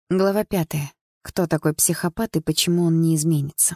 Глава 5. Кто такой психопат и почему он не изменится?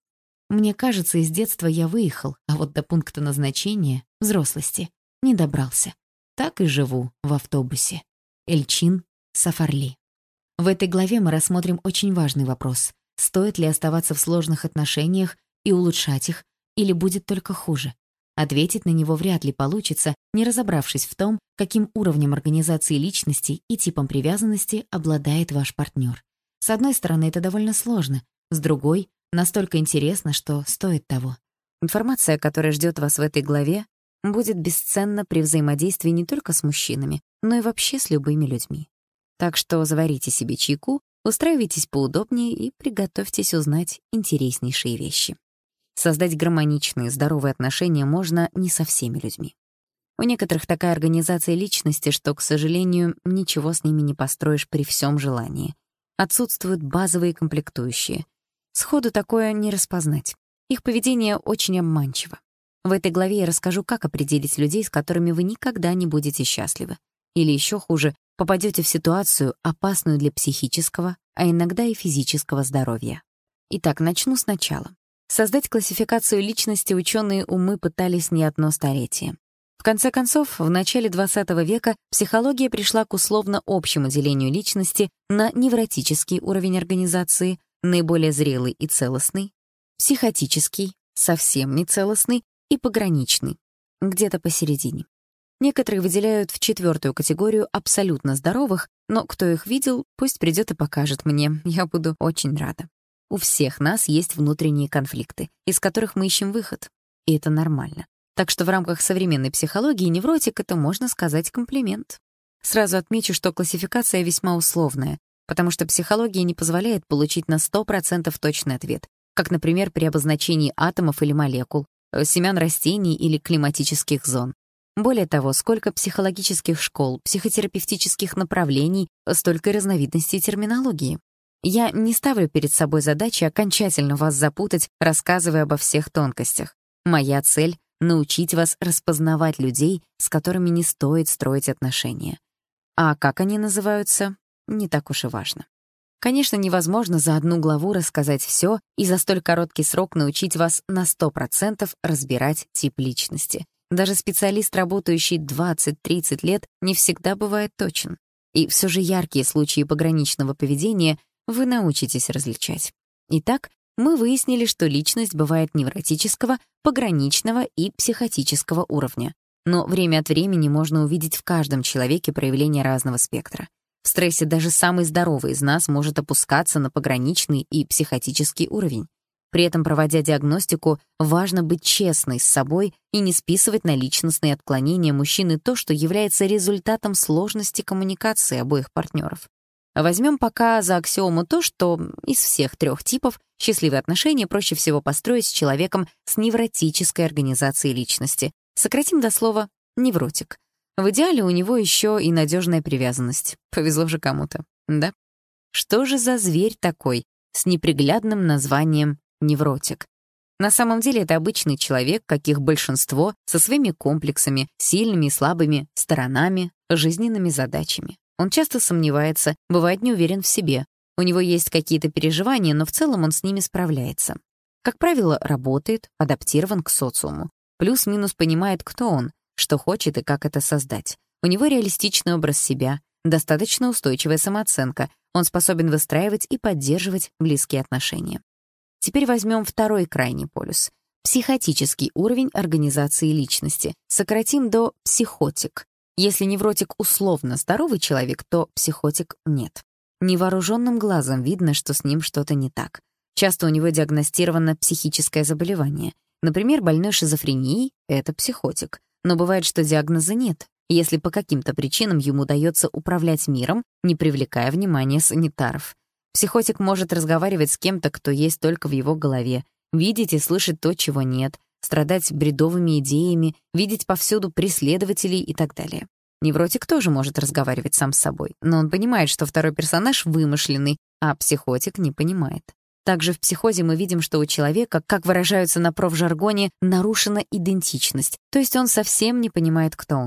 Мне кажется, из детства я выехал, а вот до пункта назначения, взрослости, не добрался. Так и живу в автобусе. Эльчин Сафарли. В этой главе мы рассмотрим очень важный вопрос. Стоит ли оставаться в сложных отношениях и улучшать их, или будет только хуже? Ответить на него вряд ли получится, не разобравшись в том, каким уровнем организации личности и типом привязанности обладает ваш партнер. С одной стороны, это довольно сложно, с другой — настолько интересно, что стоит того. Информация, которая ждет вас в этой главе, будет бесценна при взаимодействии не только с мужчинами, но и вообще с любыми людьми. Так что заварите себе чайку, устраивайтесь поудобнее и приготовьтесь узнать интереснейшие вещи. Создать гармоничные, здоровые отношения можно не со всеми людьми. У некоторых такая организация личности, что, к сожалению, ничего с ними не построишь при всем желании. Отсутствуют базовые комплектующие. Сходу такое не распознать. Их поведение очень обманчиво. В этой главе я расскажу, как определить людей, с которыми вы никогда не будете счастливы. Или еще хуже, попадете в ситуацию, опасную для психического, а иногда и физического здоровья. Итак, начну сначала. Создать классификацию личности ученые умы пытались не одно столетие. В конце концов, в начале XX века психология пришла к условно общему делению личности на невротический уровень организации, наиболее зрелый и целостный, психотический, совсем нецелостный и пограничный, где-то посередине. Некоторые выделяют в 4-ю категорию абсолютно здоровых, но кто их видел, пусть придет и покажет мне, я буду очень рада. У всех нас есть внутренние конфликты, из которых мы ищем выход. И это нормально. Так что в рамках современной психологии невротик — это, можно сказать, комплимент. Сразу отмечу, что классификация весьма условная, потому что психология не позволяет получить на 100% точный ответ, как, например, при обозначении атомов или молекул, семян растений или климатических зон. Более того, сколько психологических школ, психотерапевтических направлений, столько и разновидностей терминологии. Я не ставлю перед собой задачи окончательно вас запутать, рассказывая обо всех тонкостях. Моя цель — научить вас распознавать людей, с которыми не стоит строить отношения. А как они называются, не так уж и важно. Конечно, невозможно за одну главу рассказать все и за столь короткий срок научить вас на 100% разбирать тип личности. Даже специалист, работающий 20-30 лет, не всегда бывает точен. И все же яркие случаи пограничного поведения вы научитесь различать. Итак, мы выяснили, что личность бывает невротического, пограничного и психотического уровня. Но время от времени можно увидеть в каждом человеке проявления разного спектра. В стрессе даже самый здоровый из нас может опускаться на пограничный и психотический уровень. При этом, проводя диагностику, важно быть честной с собой и не списывать на личностные отклонения мужчины то, что является результатом сложности коммуникации обоих партнеров. Возьмем пока за аксиому то, что из всех 3 типов счастливые отношения проще всего построить с человеком с невротической организацией личности. Сократим до слова «невротик». В идеале у него еще и надежная привязанность. Повезло же кому-то, да? Что же за зверь такой с неприглядным названием невротик? На самом деле это обычный человек, каких большинство, со своими комплексами, сильными и слабыми сторонами, жизненными задачами. Он часто сомневается, бывает не уверен в себе. У него есть какие-то переживания, но в целом он с ними справляется. Как правило, работает, адаптирован к социуму. Плюс-минус понимает, кто он, что хочет и как это создать. У него реалистичный образ себя, достаточно устойчивая самооценка. Он способен выстраивать и поддерживать близкие отношения. Теперь возьмем 2-й крайний полюс. Психотический уровень организации личности. Сократим до психотик. Если невротик условно здоровый человек, то психотик нет. Невооруженным глазом видно, что с ним что-то не так. Часто у него диагностировано психическое заболевание. Например, больной шизофренией — это психотик. Но бывает, что диагноза нет, если по каким-то причинам ему удается управлять миром, не привлекая внимания санитаров. Психотик может разговаривать с кем-то, кто есть только в его голове, видеть и слышать то, чего нет, страдать бредовыми идеями, видеть повсюду преследователей и так далее. Невротик тоже может разговаривать сам с собой, но он понимает, что второй персонаж вымышленный, а психотик не понимает. Также в психозе мы видим, что у человека, как выражаются на профжаргоне, нарушена идентичность, то есть он совсем не понимает, кто он.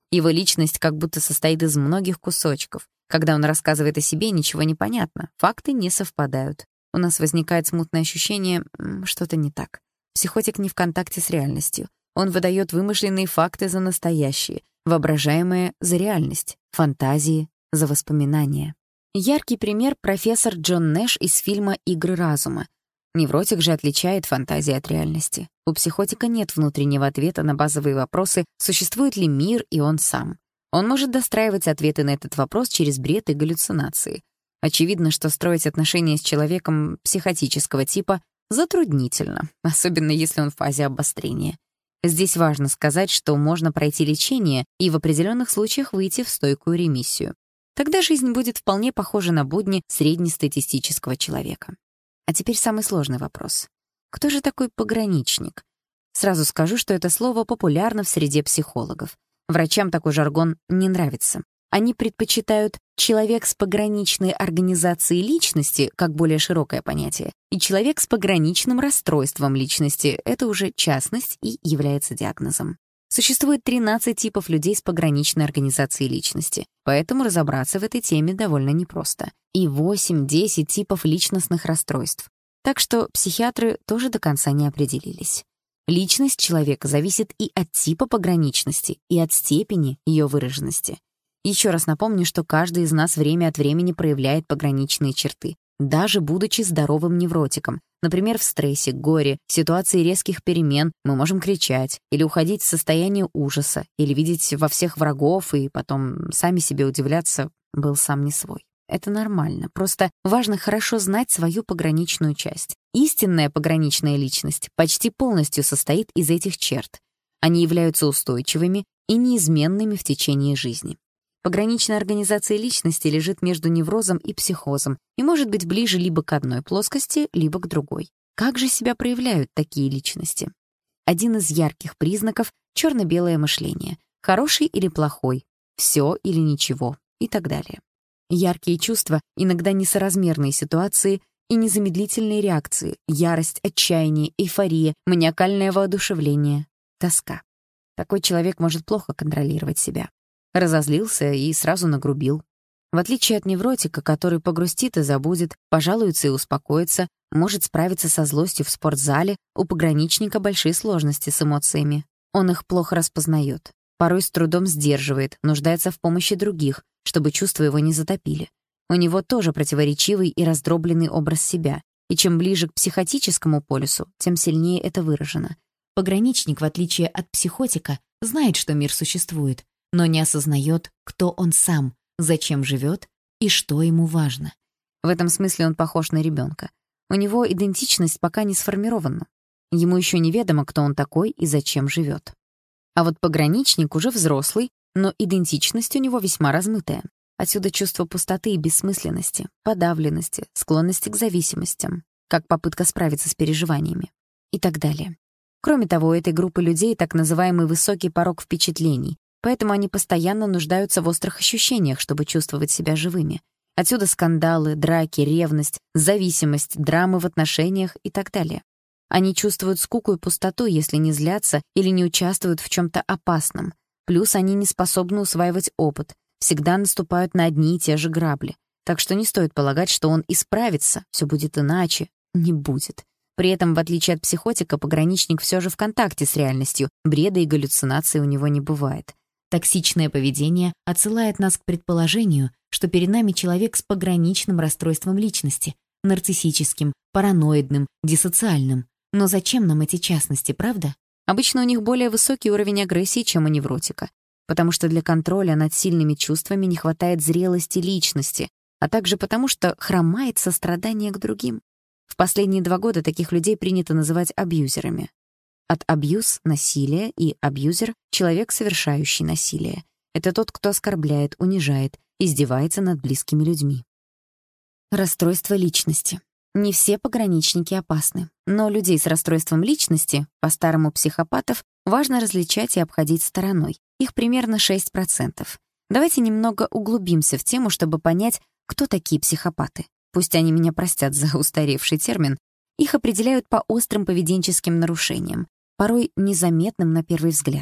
Его личность как будто состоит из многих кусочков. Когда он рассказывает о себе, ничего не понятно, факты не совпадают. У нас возникает смутное ощущение, что-то не так. Психотик не в контакте с реальностью. Он выдает вымышленные факты за настоящие, воображаемое за реальность, фантазии за воспоминания. Яркий пример — профессор Джон Нэш из фильма «Игры разума». Невротик же отличает фантазии от реальности. У психотика нет внутреннего ответа на базовые вопросы, существует ли мир и он сам. Он может достраивать ответы на этот вопрос через бред и галлюцинации. Очевидно, что строить отношения с человеком психотического типа затруднительно, особенно если он в фазе обострения. Здесь важно сказать, что можно пройти лечение и в определенных случаях выйти в стойкую ремиссию. Тогда жизнь будет вполне похожа на будни среднестатистического человека. А теперь самый сложный вопрос. Кто же такой пограничник? Сразу скажу, что это слово популярно в среде психологов. Врачам такой жаргон не нравится. Они предпочитают «человек с пограничной организацией личности» как более широкое понятие, и «человек с пограничным расстройством личности» — это уже частность и является диагнозом. Существует 13 типов людей с пограничной организацией личности, поэтому разобраться в этой теме довольно непросто. И 8-10 типов личностных расстройств. Так что психиатры тоже до конца не определились. Личность человека зависит и от типа пограничности, и от степени ее выраженности. Еще раз напомню, что каждый из нас время от времени проявляет пограничные черты, даже будучи здоровым невротиком. Например, в стрессе, горе, ситуации резких перемен мы можем кричать или уходить в состояние ужаса, или видеть во всех врагов и потом сами себе удивляться «был сам не свой». Это нормально, просто важно хорошо знать свою пограничную часть. Истинная пограничная личность почти полностью состоит из этих черт. Они являются устойчивыми и неизменными в течение жизни. Пограничная организация личности лежит между неврозом и психозом и может быть ближе либо к одной плоскости, либо к другой. Как же себя проявляют такие личности? Один из ярких признаков — черно-белое мышление. Хороший или плохой, все или ничего и так далее. Яркие чувства, иногда несоразмерные ситуации и незамедлительные реакции, ярость, отчаяние, эйфория, маниакальное воодушевление, тоска. Такой человек может плохо контролировать себя. Разозлился и сразу нагрубил. В отличие от невротика, который погрустит и забудет, пожалуется и успокоится, может справиться со злостью в спортзале, у пограничника большие сложности с эмоциями. Он их плохо распознает, порой с трудом сдерживает, нуждается в помощи других, чтобы чувства его не затопили. У него тоже противоречивый и раздробленный образ себя, и чем ближе к психотическому полюсу, тем сильнее это выражено. Пограничник, в отличие от психотика, знает, что мир существует, но не осознает, кто он сам, зачем живет и что ему важно. В этом смысле он похож на ребенка. У него идентичность пока не сформирована. Ему еще неведомо, кто он такой и зачем живет. А вот пограничник уже взрослый, но идентичность у него весьма размытая. Отсюда чувство пустоты и бессмысленности, подавленности, склонности к зависимостям, как попытка справиться с переживаниями и так далее. Кроме того, у этой группы людей так называемый высокий порог впечатлений, поэтому они постоянно нуждаются в острых ощущениях, чтобы чувствовать себя живыми. Отсюда скандалы, драки, ревность, зависимость, драмы в отношениях и так далее. Они чувствуют скуку и пустоту, если не злятся или не участвуют в чем-то опасном. Плюс они не способны усваивать опыт, всегда наступают на одни и те же грабли. Так что не стоит полагать, что он исправится, все будет иначе. Не будет. При этом, в отличие от психотика, пограничник все же в контакте с реальностью, бреда и галлюцинаций у него не бывает. Токсичное поведение отсылает нас к предположению, что перед нами человек с пограничным расстройством личности, нарциссическим, параноидным, диссоциальным. Но зачем нам эти частности, правда? Обычно у них более высокий уровень агрессии, чем у невротика, потому что для контроля над сильными чувствами не хватает зрелости личности, а также потому что хромает сострадание к другим. В последние 2 года таких людей принято называть абьюзерами. От абьюз — насилие, и абьюзер — человек, совершающий насилие. Это тот, кто оскорбляет, унижает, издевается над близкими людьми. Расстройство личности. Не все пограничники опасны, но людей с расстройством личности, по-старому психопатов, важно различать и обходить стороной. Их примерно 6%. Давайте немного углубимся в тему, чтобы понять, кто такие психопаты. Пусть они меня простят за устаревший термин. Их определяют по острым поведенческим нарушениям, порой незаметным на первый взгляд.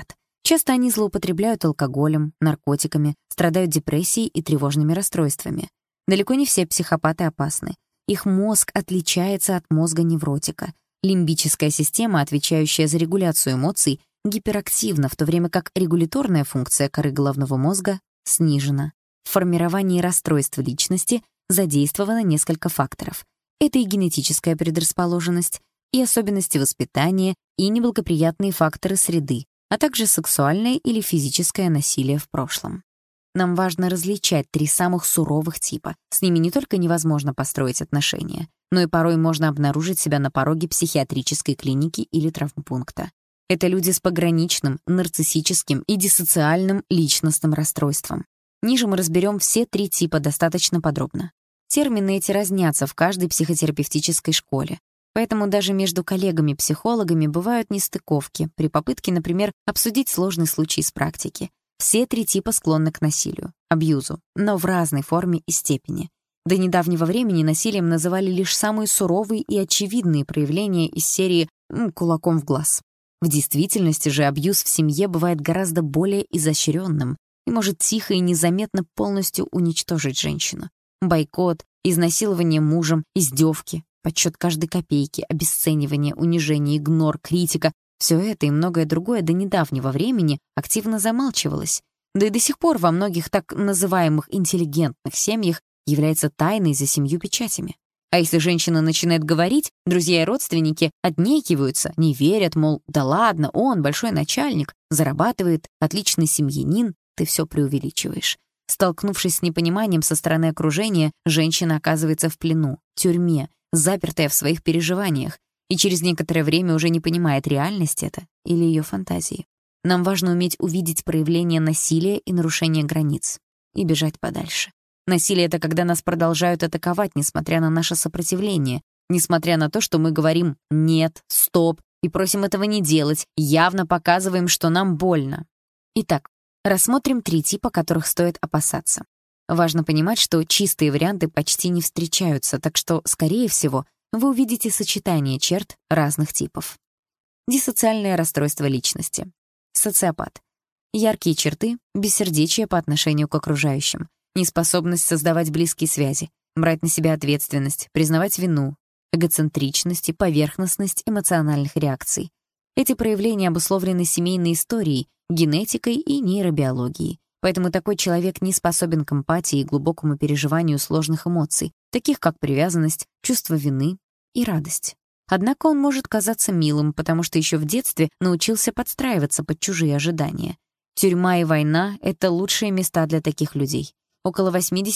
Часто они злоупотребляют алкоголем, наркотиками, страдают депрессией и тревожными расстройствами. Далеко не все психопаты опасны. Их мозг отличается от мозга невротика. Лимбическая система, отвечающая за регуляцию эмоций, гиперактивна, в то время как регуляторная функция коры головного мозга снижена. В формировании расстройств личности задействовано несколько факторов. Это и генетическая предрасположенность, и особенности воспитания, и неблагоприятные факторы среды, а также сексуальное или физическое насилие в прошлом. Нам важно различать 3 самых суровых типа. С ними не только невозможно построить отношения, но и порой можно обнаружить себя на пороге психиатрической клиники или травмпункта. Это люди с пограничным, нарциссическим и диссоциальным личностным расстройством. Ниже мы разберем все 3 типа достаточно подробно. Термины эти разнятся в каждой психотерапевтической школе. Поэтому даже между коллегами-психологами бывают нестыковки при попытке, например, обсудить сложный случай из практики. Все 3 типа склонны к насилию, абьюзу, но в разной форме и степени. До недавнего времени насилием называли лишь самые суровые и очевидные проявления из серии «кулаком в глаз». В действительности же абьюз в семье бывает гораздо более изощренным и может тихо и незаметно полностью уничтожить женщину. Бойкот, изнасилование мужем, издевки, подсчет каждой копейки, обесценивание, унижение, игнор, критика — все это и многое другое до недавнего времени активно замалчивалось. Да и до сих пор во многих так называемых интеллигентных семьях является тайной за 7 печатями. А если женщина начинает говорить, друзья и родственники отнекиваются, не верят, мол, да ладно, он большой начальник, зарабатывает, отличный семьянин, ты все преувеличиваешь. Столкнувшись с непониманием со стороны окружения, женщина оказывается в плену, тюрьме, запертая в своих переживаниях, и через некоторое время уже не понимает, реальность это или ее фантазии. Нам важно уметь увидеть проявление насилия и нарушения границ и бежать подальше. Насилие — это когда нас продолжают атаковать, несмотря на наше сопротивление, несмотря на то, что мы говорим «нет», «стоп» и просим этого не делать, явно показываем, что нам больно. Итак, рассмотрим 3 типа, которых стоит опасаться. Важно понимать, что чистые варианты почти не встречаются, так что, скорее всего, вы увидите сочетание черт разных типов. Диссоциальное расстройство личности. Социопат. Яркие черты — бессердечие по отношению к окружающим, неспособность создавать близкие связи, брать на себя ответственность, признавать вину, эгоцентричность и поверхностность эмоциональных реакций. Эти проявления обусловлены семейной историей, генетикой и нейробиологией. Поэтому такой человек не способен к эмпатии и глубокому переживанию сложных эмоций, таких как привязанность, чувство вины и радость. Однако он может казаться милым, потому что еще в детстве научился подстраиваться под чужие ожидания. Тюрьма и война — это лучшие места для таких людей. Около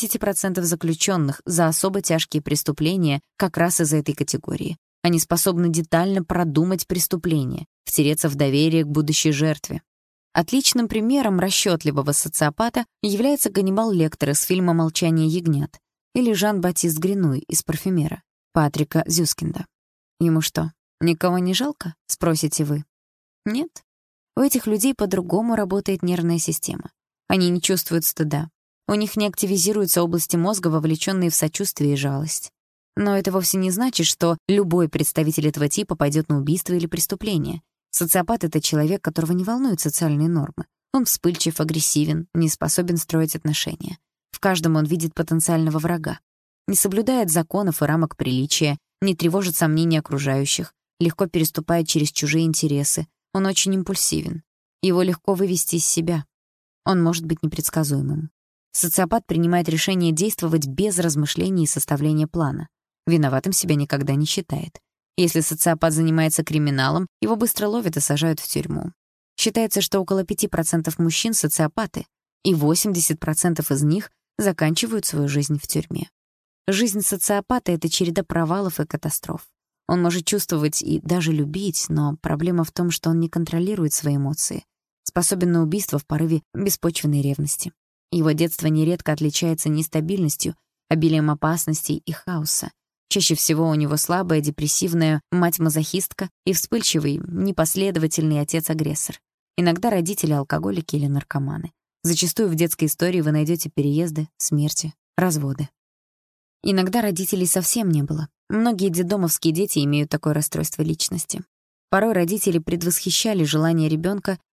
80% заключенных за особо тяжкие преступления как раз из этой категории. Они способны детально продумать преступление, втереться в доверие к будущей жертве. Отличным примером расчетливого социопата является Ганнибал Лектор из фильма «Молчание ягнят» или Жан-Батист Гринуй из «Парфюмера» Патрика Зюскинда. Ему что, никого не жалко, спросите вы? Нет. У этих людей по-другому работает нервная система. Они не чувствуют стыда. У них не активизируются области мозга, вовлеченные в сочувствие и жалость. Но это вовсе не значит, что любой представитель этого типа пойдет на убийство или преступление. Социопат — это человек, которого не волнуют социальные нормы. Он вспыльчив, агрессивен, не способен строить отношения. В каждом он видит потенциального врага. Не соблюдает законов и рамок приличия, не тревожит сомнения окружающих, легко переступает через чужие интересы. Он очень импульсивен. Его легко вывести из себя. Он может быть непредсказуемым. Социопат принимает решение действовать без размышлений и составления плана. Виноватым себя никогда не считает. Если социопат занимается криминалом, его быстро ловят и сажают в тюрьму. Считается, что около 5% мужчин — социопаты, и 80% из них заканчивают свою жизнь в тюрьме. Жизнь социопата — это череда провалов и катастроф. Он может чувствовать и даже любить, но проблема в том, что он не контролирует свои эмоции, способен на убийство в порыве беспочвенной ревности. Его детство нередко отличается нестабильностью, обилием опасностей и хаоса. Чаще всего у него слабая, депрессивная мать-мазохистка и вспыльчивый, непоследовательный отец-агрессор. Иногда родители алкоголики или наркоманы. Зачастую в детской истории вы найдете переезды, смерти, разводы. Иногда родителей совсем не было. Многие детдомовские дети имеют такое расстройство личности. Порой родители предвосхищали желание ребенка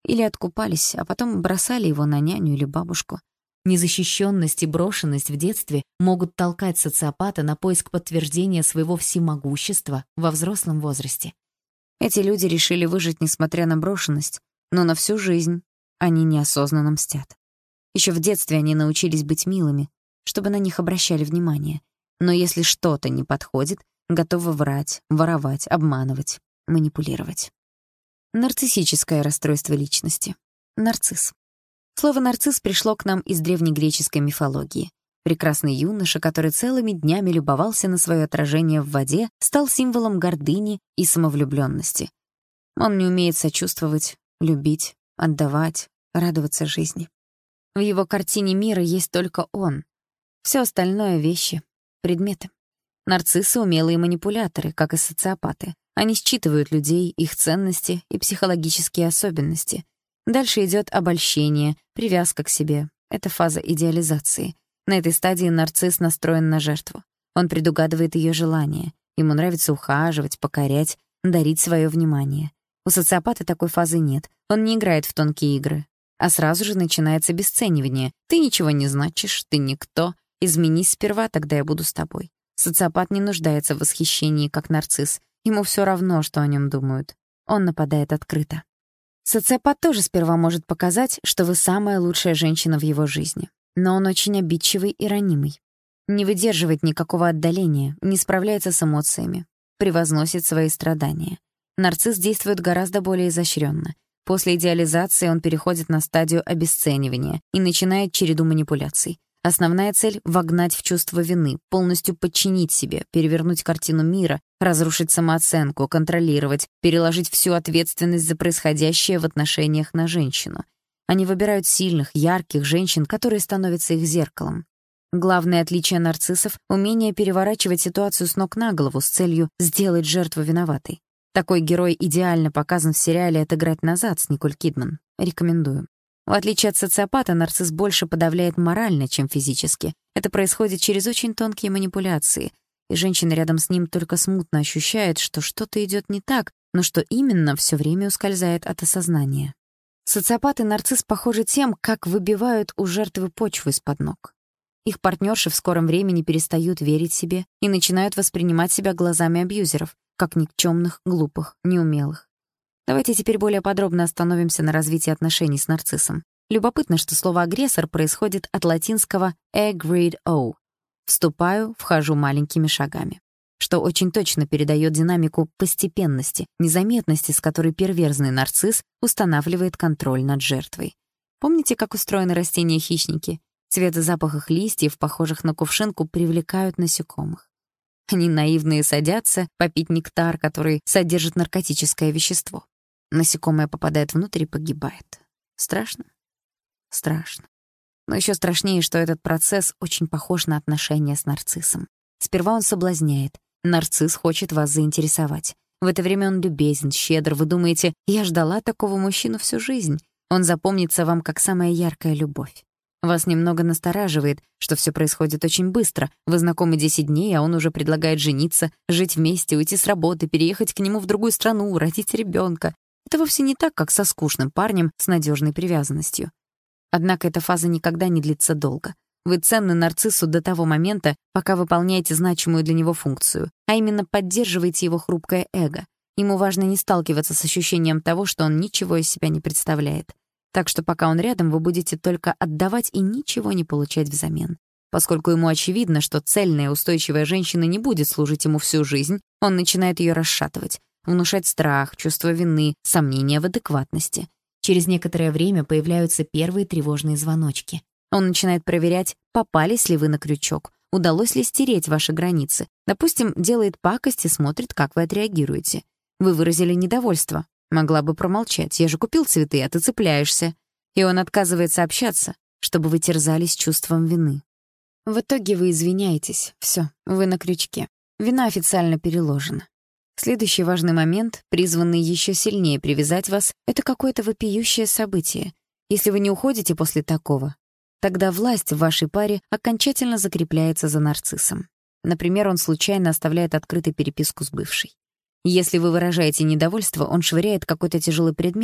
Или откупались, а потом бросали его на няню или бабушку. Незащищенность и брошенность в детстве могут толкать социопата на поиск подтверждения своего всемогущества во взрослом возрасте. Эти люди решили выжить, несмотря на брошенность, но на всю жизнь они неосознанно мстят. Еще в детстве они научились быть милыми, чтобы на них обращали внимание. Но если что-то не подходит, готовы врать, воровать, обманывать, манипулировать. Нарциссическое расстройство личности. Нарцисс. Слово «нарцисс» пришло к нам из древнегреческой мифологии. Прекрасный юноша, который целыми днями любовался на свое отражение в воде, стал символом гордыни и самовлюбленности. Он не умеет сочувствовать, любить, отдавать, радоваться жизни. В его картине мира есть только он. Все остальное — вещи, предметы. Нарциссы — умелые манипуляторы, как и социопаты. Они считывают людей, их ценности и психологические особенности. Дальше идет обольщение, привязка к себе. Это фаза идеализации. На этой стадии нарцисс настроен на жертву. Он предугадывает ее желания. Ему нравится ухаживать, покорять, дарить свое внимание. У социопата такой фазы нет. Он не играет в тонкие игры. А сразу же начинается обесценивание. «Ты ничего не значишь, ты никто. Изменись сперва, тогда я буду с тобой». Социопат не нуждается в восхищении, как нарцисс. Ему все равно, что о нем думают. Он нападает открыто. Социопат тоже сперва может показать, что вы самая лучшая женщина в его жизни. Но он очень обидчивый и ранимый. Не выдерживает никакого отдаления, не справляется с эмоциями, превозносит свои страдания. Нарцисс действует гораздо более изощренно. После идеализации он переходит на стадию обесценивания и начинает череду манипуляций. Основная цель — вогнать в чувство вины, полностью подчинить себе, перевернуть картину мира, разрушить самооценку, контролировать, переложить всю ответственность за происходящее в отношениях на женщину. Они выбирают сильных, ярких женщин, которые становятся их зеркалом. Главное отличие нарциссов — умение переворачивать ситуацию с ног на голову с целью сделать жертву виноватой. Такой герой идеально показан в сериале «Отыграть назад» с Николь Кидман. Рекомендую. В отличие от социопата, нарцисс больше подавляет морально, чем физически. Это происходит через очень тонкие манипуляции, и женщина рядом с ним только смутно ощущает, что что-то идет не так, но что именно все время ускользает от осознания. Социопат и нарцисс похожи тем, как выбивают у жертвы почву из-под ног. Их партнерши в скором времени перестают верить себе и начинают воспринимать себя глазами абьюзеров, как никчемных, глупых, неумелых. Давайте теперь более подробно остановимся на развитии отношений с нарциссом. Любопытно, что слово «агрессор» происходит от латинского «agreed-o» — «вступаю, вхожу маленькими шагами», что очень точно передает динамику постепенности, незаметности, с которой перверзный нарцисс устанавливает контроль над жертвой. Помните, как устроены растения-хищники? Цвет и запах их листьев, похожих на кувшинку, привлекают насекомых. Они наивные садятся попить нектар, который содержит наркотическое вещество. Насекомое попадает внутрь и погибает. Страшно? Страшно. Но еще страшнее, что этот процесс очень похож на отношения с нарциссом. Сперва он соблазняет. Нарцисс хочет вас заинтересовать. В это время он любезен, щедр. Вы думаете, я ждала такого мужчину всю жизнь. Он запомнится вам как самая яркая любовь. Вас немного настораживает, что все происходит очень быстро. Вы знакомы 10 дней, а он уже предлагает жениться, жить вместе, уйти с работы, переехать к нему в другую страну, родить ребенка. Это вовсе не так, как со скучным парнем с надежной привязанностью. Однако эта фаза никогда не длится долго. Вы ценны нарциссу до того момента, пока выполняете значимую для него функцию, а именно поддерживаете его хрупкое эго. Ему важно не сталкиваться с ощущением того, что он ничего из себя не представляет. Так что пока он рядом, вы будете только отдавать и ничего не получать взамен. Поскольку ему очевидно, что цельная устойчивая женщина не будет служить ему всю жизнь, он начинает ее расшатывать, внушать страх, чувство вины, сомнения в адекватности. Через некоторое время появляются первые тревожные звоночки. Он начинает проверять, попались ли вы на крючок, удалось ли стереть ваши границы. Допустим, делает пакость и смотрит, как вы отреагируете. Вы выразили недовольство. Могла бы промолчать. Я же купил цветы, а ты цепляешься. И он отказывается общаться, чтобы вы терзались чувством вины. В итоге вы извиняетесь. Все, вы на крючке. Вина официально переложена. Следующий важный момент, призванный еще сильнее привязать вас, это какое-то вопиющее событие. Если вы не уходите после такого, тогда власть в вашей паре окончательно закрепляется за нарциссом. Например, он случайно оставляет открытой переписку с бывшей. Если вы выражаете недовольство, он швыряет какой-то тяжелый предмет,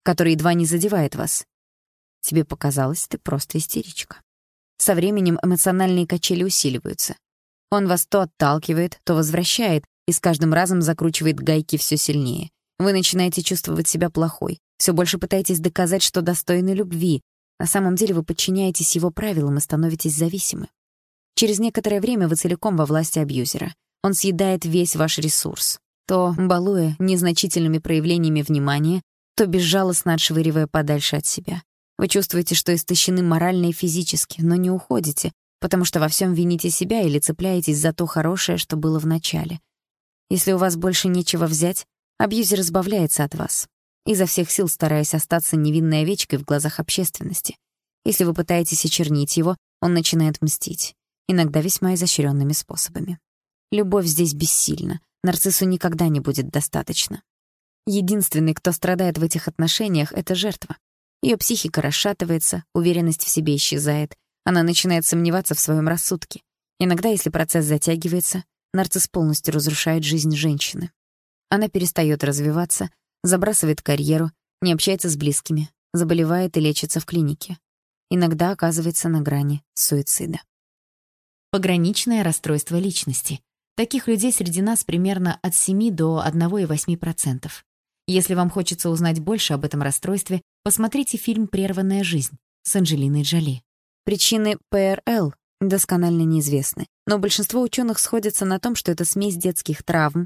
который едва не задевает вас. Тебе показалось, ты просто истеричка. Со временем эмоциональные качели усиливаются. Он вас то отталкивает, то возвращает, и с каждым разом закручивает гайки все сильнее. Вы начинаете чувствовать себя плохой, все больше пытаетесь доказать, что достойны любви. На самом деле вы подчиняетесь его правилам и становитесь зависимы. Через некоторое время вы целиком во власти абьюзера. Он съедает весь ваш ресурс, то балуя незначительными проявлениями внимания, то безжалостно отшвыривая подальше от себя. Вы чувствуете, что истощены морально и физически, но не уходите, потому что во всем вините себя или цепляетесь за то хорошее, что было в начале. Если у вас больше нечего взять, абьюзер избавляется от вас, изо всех сил стараясь остаться невинной овечкой в глазах общественности. Если вы пытаетесь очернить его, он начинает мстить, иногда весьма изощренными способами. Любовь здесь бессильна, нарциссу никогда не будет достаточно. Единственный, кто страдает в этих отношениях, — это жертва. Ее психика расшатывается, уверенность в себе исчезает, она начинает сомневаться в своем рассудке. Иногда, если процесс затягивается, нарцисс полностью разрушает жизнь женщины. Она перестает развиваться, забрасывает карьеру, не общается с близкими, заболевает и лечится в клинике. Иногда оказывается на грани суицида. Пограничное расстройство личности. Таких людей среди нас примерно от 7 до 1,8%. Если вам хочется узнать больше об этом расстройстве, посмотрите фильм «Прерванная жизнь» с Анджелиной Джоли. Причины ПРЛ досконально неизвестны, но большинство ученых сходятся на том, что это смесь детских травм,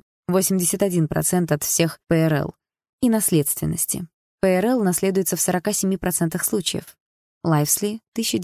81% от всех ПРЛ, и наследственности. ПРЛ наследуется в 47% случаев. Лайвсли,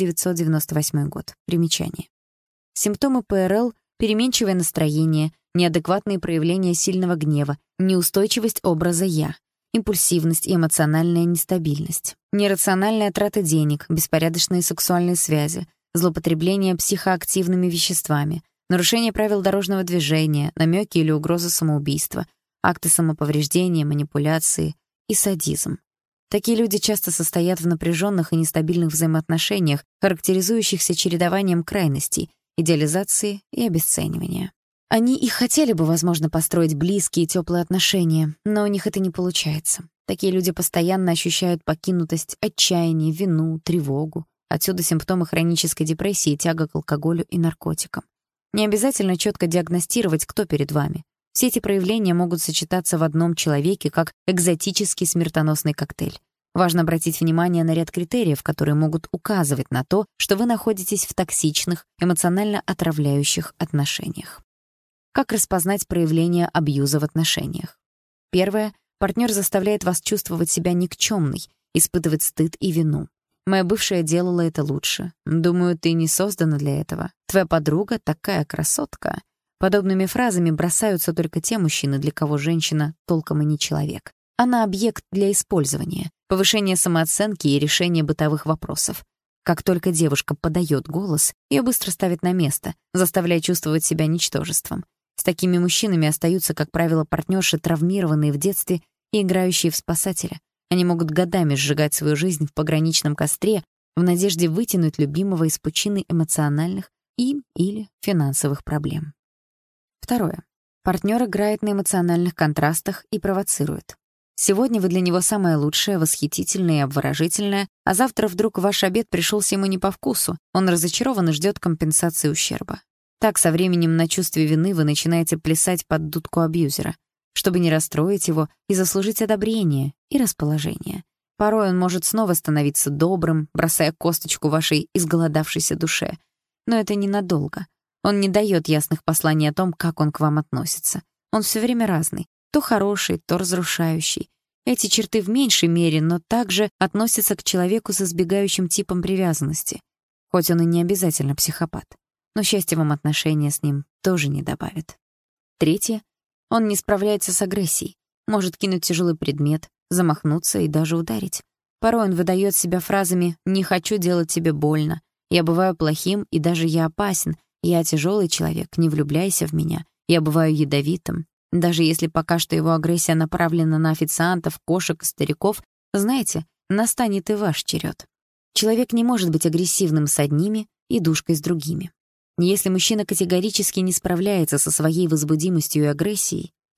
1998 год. Примечание. Симптомы ПРЛ — переменчивое настроение, неадекватные проявления сильного гнева, неустойчивость образа «я», импульсивность и эмоциональная нестабильность, нерациональная трата денег, беспорядочные сексуальные связи, злоупотребление психоактивными веществами, нарушение правил дорожного движения, намеки или угроза самоубийства, акты самоповреждения, манипуляции и садизм. Такие люди часто состоят в напряженных и нестабильных взаимоотношениях, характеризующихся чередованием крайностей, идеализации и обесценивания. Они и хотели бы, возможно, построить близкие и теплые отношения, но у них это не получается. Такие люди постоянно ощущают покинутость, отчаяние, вину, тревогу. Отсюда симптомы хронической депрессии, тяга к алкоголю и наркотикам. Не обязательно четко диагностировать, кто перед вами. Все эти проявления могут сочетаться в одном человеке, как экзотический смертоносный коктейль. Важно обратить внимание на ряд критериев, которые могут указывать на то, что вы находитесь в токсичных, эмоционально отравляющих отношениях. Как распознать проявление абьюза в отношениях? Первое. Партнер заставляет вас чувствовать себя никчемной, испытывать стыд и вину. «Моя бывшая делала это лучше. Думаю, ты не создана для этого. Твоя подруга такая красотка». Подобными фразами бросаются только те мужчины, для кого женщина толком и не человек. Она объект для использования, повышения самооценки и решения бытовых вопросов. Как только девушка подает голос, ее быстро ставят на место, заставляя чувствовать себя ничтожеством. С такими мужчинами остаются, как правило, партнерши, травмированные в детстве и играющие в спасателя. Они могут годами сжигать свою жизнь в пограничном костре в надежде вытянуть любимого из пучины эмоциональных или финансовых проблем. Второе. Партнер играет на эмоциональных контрастах и провоцирует. Сегодня вы для него самое лучшее, восхитительное и обворожительное, а завтра вдруг ваш обед пришелся ему не по вкусу, он разочарован и ждет компенсации ущерба. Так, со временем на чувстве вины вы начинаете плясать под дудку абьюзера, чтобы не расстроить его и заслужить одобрение и расположение. Порой он может снова становиться добрым, бросая косточку вашей изголодавшейся душе. Но это ненадолго. Он не дает ясных посланий о том, как он к вам относится. Он все время разный, то хороший, то разрушающий. Эти черты в меньшей мере, но также относятся к человеку с избегающим типом привязанности. Хоть он и не обязательно психопат. Но счастья вам отношения с ним тоже не добавит. Третье. Он не справляется с агрессией. Может кинуть тяжелый предмет, замахнуться и даже ударить. Порой он выдает себя фразами «не хочу делать тебе больно», «я бываю плохим и даже я опасен», «я тяжелый человек, не влюбляйся в меня», «я бываю ядовитым». Даже если пока что его агрессия направлена на официантов, кошек и стариков, знаете, настанет и ваш черед. Человек не может быть агрессивным с одними и душкой с другими. Если мужчина категорически не справляется со своей возбудимостью и агрессией,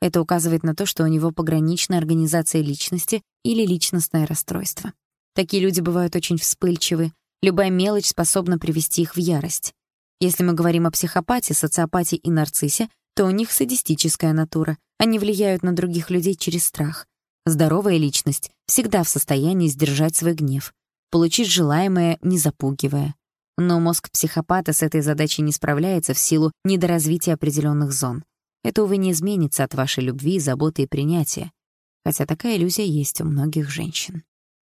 Это указывает на то, что у него пограничная организация личности или личностное расстройство. Такие люди бывают очень вспыльчивы. Любая мелочь способна привести их в ярость. Если мы говорим о психопате, социопате и нарциссе, то у них садистическая натура. Они влияют на других людей через страх. Здоровая личность всегда в состоянии сдержать свой гнев, получить желаемое, не запугивая. Но мозг психопата с этой задачей не справляется в силу недоразвития определенных зон. Это, увы, не изменится от вашей любви, заботы и принятия. Хотя такая иллюзия есть у многих женщин.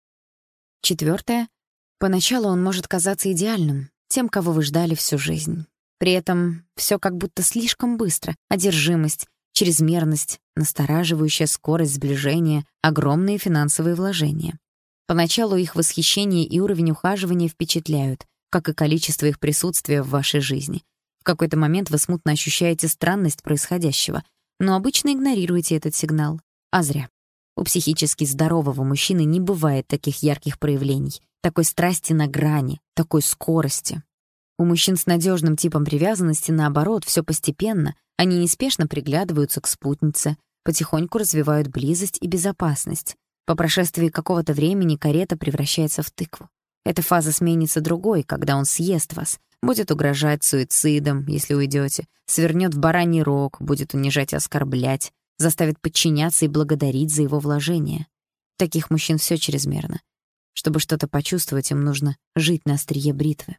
4. Поначалу он может казаться идеальным, тем, кого вы ждали всю жизнь. При этом все как будто слишком быстро. Одержимость, чрезмерность, настораживающая скорость сближения, огромные финансовые вложения. Поначалу их восхищение и уровень ухаживания впечатляют, как и количество их присутствия в вашей жизни. В какой-то момент вы смутно ощущаете странность происходящего, но обычно игнорируете этот сигнал. А зря. У психически здорового мужчины не бывает таких ярких проявлений, такой страсти на грани, такой скорости. У мужчин с надежным типом привязанности, наоборот, все постепенно, они неспешно приглядываются к спутнице, потихоньку развивают близость и безопасность. По прошествии какого-то времени карета превращается в тыкву. Эта фаза сменится другой, когда он съест вас, будет угрожать суицидом, если уйдете, свернет в бараний рог, будет унижать и оскорблять, заставит подчиняться и благодарить за его вложения. У таких мужчин все чрезмерно. Чтобы что-то почувствовать, им нужно жить на острие бритвы.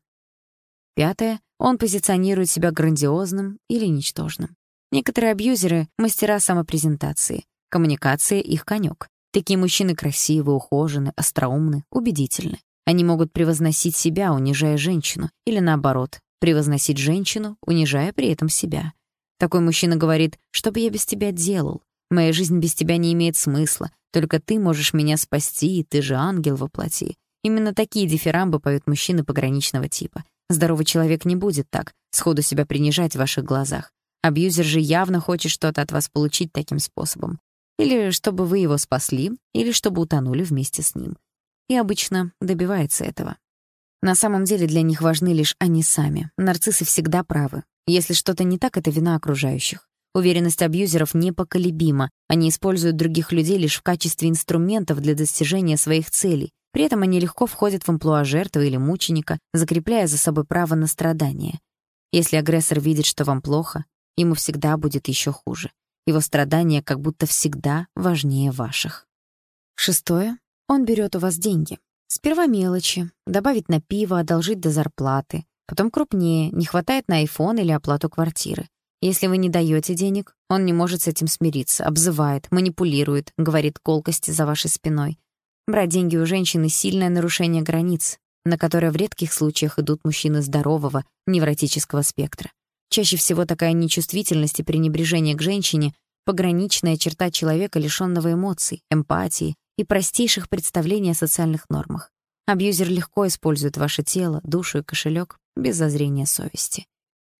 5. Он позиционирует себя грандиозным или ничтожным. Некоторые абьюзеры — мастера самопрезентации. Коммуникация — их конёк. Такие мужчины красивы, ухожены, остроумны, убедительны. Они могут превозносить себя, унижая женщину, или наоборот, превозносить женщину, унижая при этом себя. Такой мужчина говорит: «Что бы я без тебя делал? Моя жизнь без тебя не имеет смысла. Только ты можешь меня спасти, и ты же ангел во плоти». Именно такие дифирамбы поют мужчины пограничного типа. Здоровый человек не будет так, сходу себя принижать в ваших глазах. Абьюзер же явно хочет что-то от вас получить таким способом. Или чтобы вы его спасли, или чтобы утонули вместе с ним. И обычно добивается этого. На самом деле для них важны лишь они сами. Нарциссы всегда правы. Если что-то не так, это вина окружающих. Уверенность абьюзеров непоколебима. Они используют других людей лишь в качестве инструментов для достижения своих целей. При этом они легко входят в амплуа жертвы или мученика, закрепляя за собой право на страдание. Если агрессор видит, что вам плохо, ему всегда будет еще хуже. Его страдания как будто всегда важнее ваших. 6. Он берет у вас деньги. Сперва мелочи, добавить на пиво, одолжить до зарплаты. Потом крупнее, не хватает на iPhone или оплату квартиры. Если вы не даете денег, он не может с этим смириться, обзывает, манипулирует, говорит колкости за вашей спиной. Брать деньги у женщины — сильное нарушение границ, на которое в редких случаях идут мужчины здорового, невротического спектра. Чаще всего такая нечувствительность и пренебрежение к женщине — пограничная черта человека, лишённого эмоций, эмпатии и простейших представлений о социальных нормах. Абьюзер легко использует ваше тело, душу и кошелек без зазрения совести.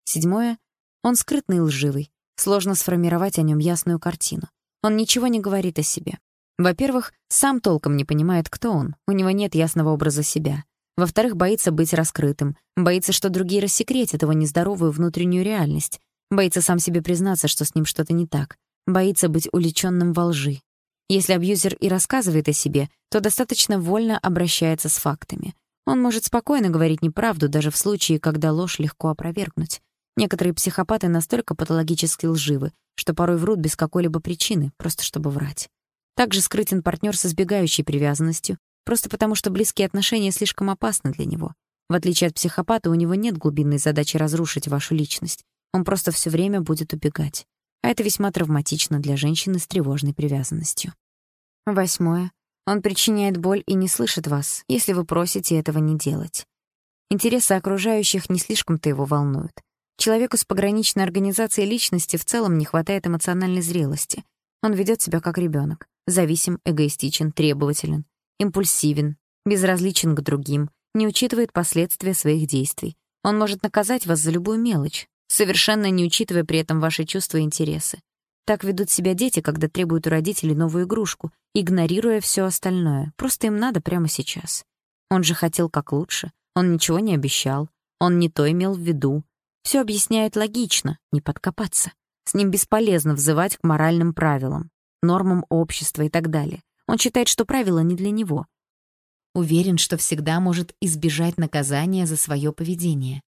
7. Он скрытный и лживый. Сложно сформировать о нем ясную картину. Он ничего не говорит о себе. Во-первых, сам толком не понимает, кто он, у него нет ясного образа себя. Во-вторых, боится быть раскрытым, боится, что другие рассекретят его нездоровую внутреннюю реальность, боится сам себе признаться, что с ним что-то не так, боится быть уличенным во лжи. Если абьюзер и рассказывает о себе, то достаточно вольно обращается с фактами. Он может спокойно говорить неправду, даже в случае, когда ложь легко опровергнуть. Некоторые психопаты настолько патологически лживы, что порой врут без какой-либо причины, просто чтобы врать. Также скрытен партнер с избегающей привязанностью, просто потому что близкие отношения слишком опасны для него. В отличие от психопата, у него нет глубинной задачи разрушить вашу личность. Он просто все время будет убегать. А это весьма травматично для женщины с тревожной привязанностью. 8. Он причиняет боль и не слышит вас, если вы просите этого не делать. Интересы окружающих не слишком-то его волнуют. Человеку с пограничной организацией личности в целом не хватает эмоциональной зрелости. Он ведет себя как ребенок. Зависим, эгоистичен, требователен, импульсивен, безразличен к другим, не учитывает последствия своих действий. Он может наказать вас за любую мелочь, совершенно не учитывая при этом ваши чувства и интересы. Так ведут себя дети, когда требуют у родителей новую игрушку, игнорируя все остальное. Просто им надо прямо сейчас. Он же хотел как лучше, он ничего не обещал, он не то имел в виду. Все объясняет логично, не подкопаться. С ним бесполезно взывать к моральным правилам, нормам общества и так далее. Он считает, что правила не для него. Уверен, что всегда может избежать наказания за свое поведение.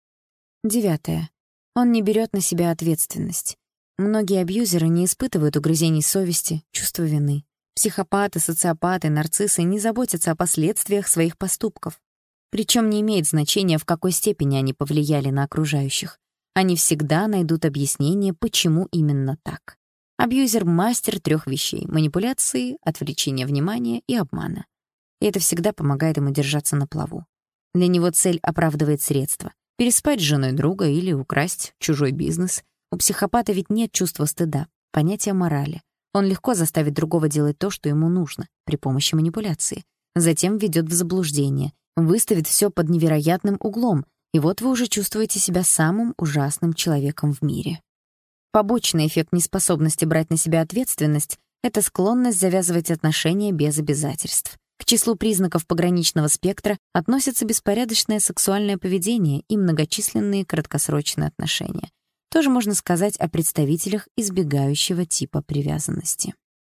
9. Он не берет на себя ответственность. Многие абьюзеры не испытывают угрызений совести, чувства вины. Психопаты, социопаты, нарциссы не заботятся о последствиях своих поступков. Причем не имеет значения, в какой степени они повлияли на окружающих. Они всегда найдут объяснение, почему именно так. Абьюзер — мастер 3 вещей — манипуляции, отвлечения внимания и обмана. И это всегда помогает ему держаться на плаву. Для него цель оправдывает средства. Переспать с женой друга или украсть чужой бизнес. У психопата ведь нет чувства стыда, понятия морали. Он легко заставит другого делать то, что ему нужно, при помощи манипуляции. Затем введет в заблуждение, выставит все под невероятным углом, и вот вы уже чувствуете себя самым ужасным человеком в мире. Побочный эффект неспособности брать на себя ответственность — это склонность завязывать отношения без обязательств. К числу признаков пограничного спектра относятся беспорядочное сексуальное поведение и многочисленные краткосрочные отношения. Тоже можно сказать о представителях избегающего типа привязанности.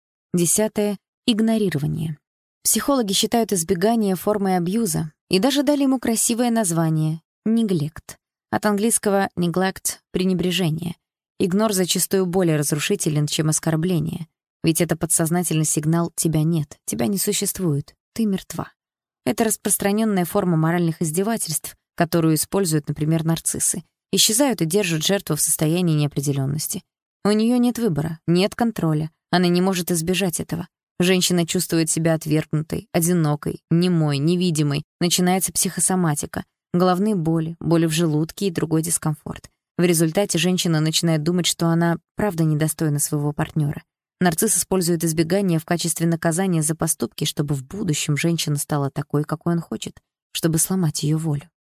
10. Игнорирование. Психологи считают избегание формой абьюза и даже дали ему красивое название — неглект. От английского neglect — пренебрежение. Игнор зачастую более разрушителен, чем оскорбление. Ведь это подсознательный сигнал «тебя нет», «тебя не существует», «ты мертва». Это распространенная форма моральных издевательств, которую используют, например, нарциссы. Исчезают и держат жертву в состоянии неопределенности. У нее нет выбора, нет контроля. Она не может избежать этого. Женщина чувствует себя отвергнутой, одинокой, немой, невидимой. Начинается психосоматика. Головные боли, боли в желудке и другой дискомфорт. В результате женщина начинает думать, что она правда недостойна своего партнера. Нарцисс использует избегание в качестве наказания за поступки, чтобы в будущем женщина стала такой, какой он хочет, чтобы сломать ее волю.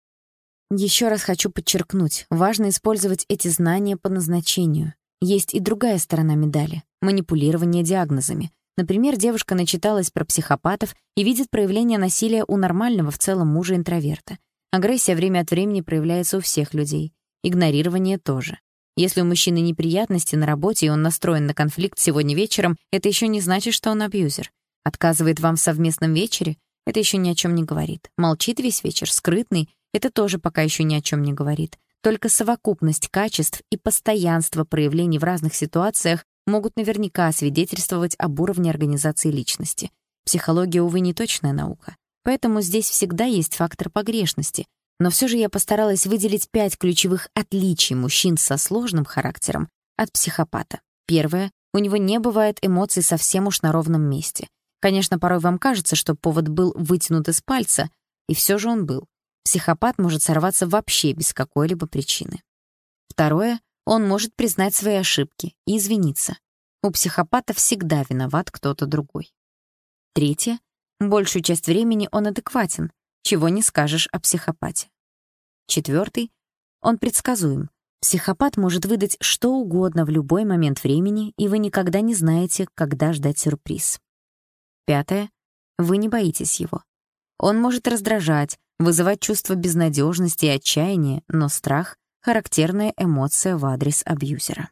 Еще раз хочу подчеркнуть, важно использовать эти знания по назначению. Есть и другая сторона медали — манипулирование диагнозами. Например, девушка начиталась про психопатов и видит проявление насилия у нормального в целом мужа-интроверта. Агрессия время от времени проявляется у всех людей. Игнорирование тоже. Если у мужчины неприятности на работе, и он настроен на конфликт сегодня вечером, это еще не значит, что он абьюзер. Отказывает вам в совместном вечере — это еще ни о чем не говорит. Молчит весь вечер, скрытный — это тоже пока еще ни о чем не говорит. Только совокупность качеств и постоянство проявлений в разных ситуациях могут наверняка свидетельствовать об уровне организации личности. Психология, увы, не точная наука. Поэтому здесь всегда есть фактор погрешности. Но все же я постаралась выделить 5 ключевых отличий мужчин со сложным характером от психопата. Первое — у него не бывает эмоций совсем уж на ровном месте. Конечно, порой вам кажется, что повод был вытянут из пальца, и все же он был. Психопат может сорваться вообще без какой-либо причины. Второе — он может признать свои ошибки и извиниться. У психопата всегда виноват кто-то другой. Третье — большую часть времени он адекватен, чего не скажешь о психопате. Четвертый — он предсказуем. Психопат может выдать что угодно в любой момент времени, и вы никогда не знаете, когда ждать сюрприз. Пятое — вы не боитесь его. Он может раздражать, вызывать чувство безнадежности и отчаяния, но страх — характерная эмоция в адрес абьюзера.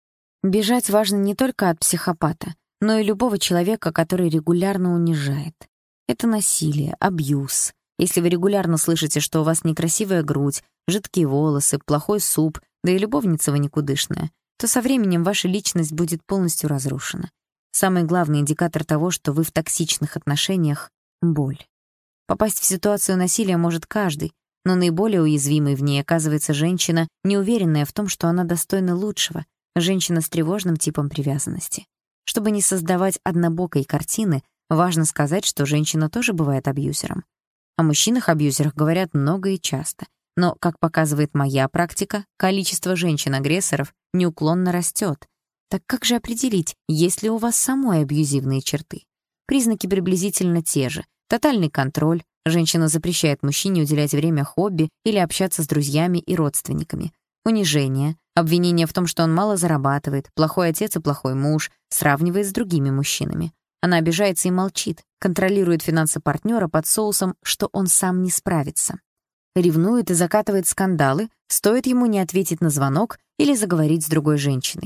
Бежать важно не только от психопата, но и любого человека, который регулярно унижает. Это насилие, абьюз. Если вы регулярно слышите, что у вас некрасивая грудь, жидкие волосы, плохой суп, да и любовница вы никудышная, то со временем ваша личность будет полностью разрушена. Самый главный индикатор того, что вы в токсичных отношениях — боль. Попасть в ситуацию насилия может каждый, но наиболее уязвимой в ней оказывается женщина, неуверенная в том, что она достойна лучшего, женщина с тревожным типом привязанности. Чтобы не создавать однобокой картины, важно сказать, что женщина тоже бывает абьюзером. О мужчинах-абьюзерах говорят много и часто, но, как показывает моя практика, количество женщин-агрессоров неуклонно растет. Так как же определить, есть ли у вас самой абьюзивные черты? Признаки приблизительно те же. Тотальный контроль. Женщина запрещает мужчине уделять время хобби или общаться с друзьями и родственниками. Унижение. Обвинение в том, что он мало зарабатывает, плохой отец и плохой муж, сравнивает с другими мужчинами. Она обижается и молчит, контролирует финансы партнера под соусом, что он сам не справится. Ревнует и закатывает скандалы, стоит ему не ответить на звонок или заговорить с другой женщиной.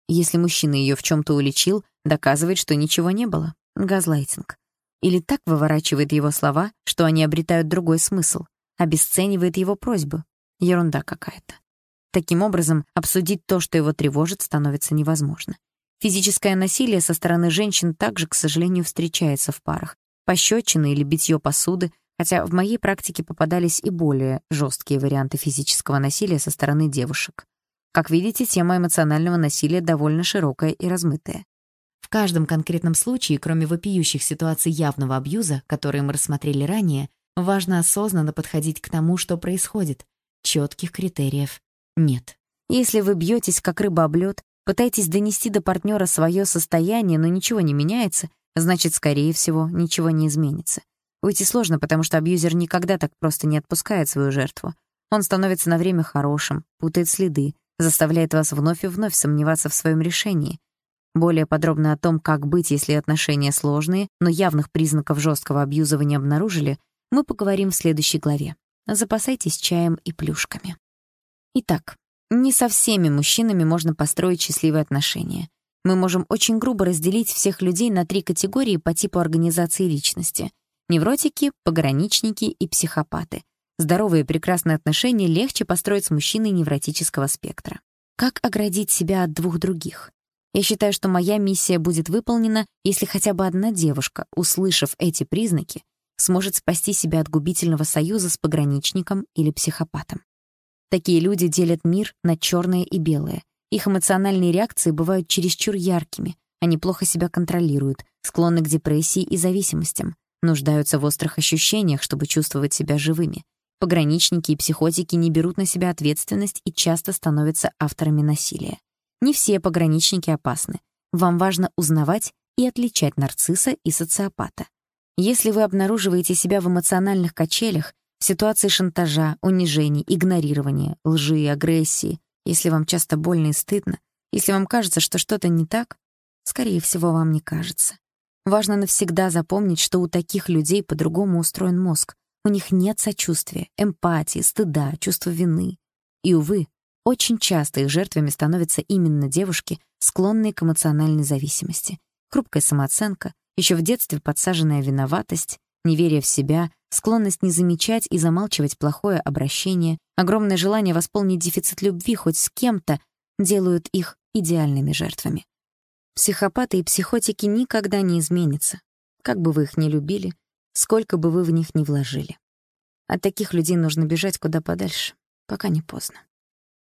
Если мужчина ее в чем-то уличил, доказывает, что ничего не было. Газлайтинг. Или так выворачивает его слова, что они обретают другой смысл, обесценивает его просьбу. Ерунда какая-то. Таким образом, обсудить то, что его тревожит, становится невозможно. Физическое насилие со стороны женщин также, к сожалению, встречается в парах. Пощечины или битье посуды, хотя в моей практике попадались и более жесткие варианты физического насилия со стороны девушек. Как видите, тема эмоционального насилия довольно широкая и размытая. В каждом конкретном случае, кроме вопиющих ситуаций явного абьюза, которые мы рассмотрели ранее, важно осознанно подходить к тому, что происходит. Четких критериев нет. Если вы бьетесь, как рыба об лед, пытаетесь донести до партнера свое состояние, но ничего не меняется, значит, скорее всего, ничего не изменится. Уйти сложно, потому что абьюзер никогда так просто не отпускает свою жертву. Он становится на время хорошим, путает следы, заставляет вас вновь и вновь сомневаться в своем решении. Более подробно о том, как быть, если отношения сложные, но явных признаков жесткого абьюза вы не обнаружили, мы поговорим в следующей главе. Запасайтесь чаем и плюшками. Итак, не со всеми мужчинами можно построить счастливые отношения. Мы можем очень грубо разделить всех людей на 3 категории по типу организации личности: невротики, пограничники и психопаты. Здоровые и прекрасные отношения легче построить с мужчиной невротического спектра. Как оградить себя от 2 других? Я считаю, что моя миссия будет выполнена, если хотя бы одна девушка, услышав эти признаки, сможет спасти себя от губительного союза с пограничником или психопатом. Такие люди делят мир на черное и белое. Их эмоциональные реакции бывают чересчур яркими, они плохо себя контролируют, склонны к депрессии и зависимостям, нуждаются в острых ощущениях, чтобы чувствовать себя живыми. Пограничники и психотики не берут на себя ответственность и часто становятся авторами насилия. Не все пограничники опасны. Вам важно узнавать и отличать нарцисса и социопата. Если вы обнаруживаете себя в эмоциональных качелях, в ситуации шантажа, унижений, игнорирования, лжи и агрессии, если вам часто больно и стыдно, если вам кажется, что что-то не так, скорее всего, вам не кажется. Важно навсегда запомнить, что у таких людей по-другому устроен мозг. У них нет сочувствия, эмпатии, стыда, чувства вины. И, увы, очень часто их жертвами становятся именно девушки, склонные к эмоциональной зависимости. Хрупкая самооценка, еще в детстве подсаженная виноватость, неверие в себя, склонность не замечать и замалчивать плохое обращение, огромное желание восполнить дефицит любви хоть с кем-то делают их идеальными жертвами. Психопаты и психотики никогда не изменятся, как бы вы их ни любили, сколько бы вы в них ни вложили. От таких людей нужно бежать куда подальше, пока не поздно.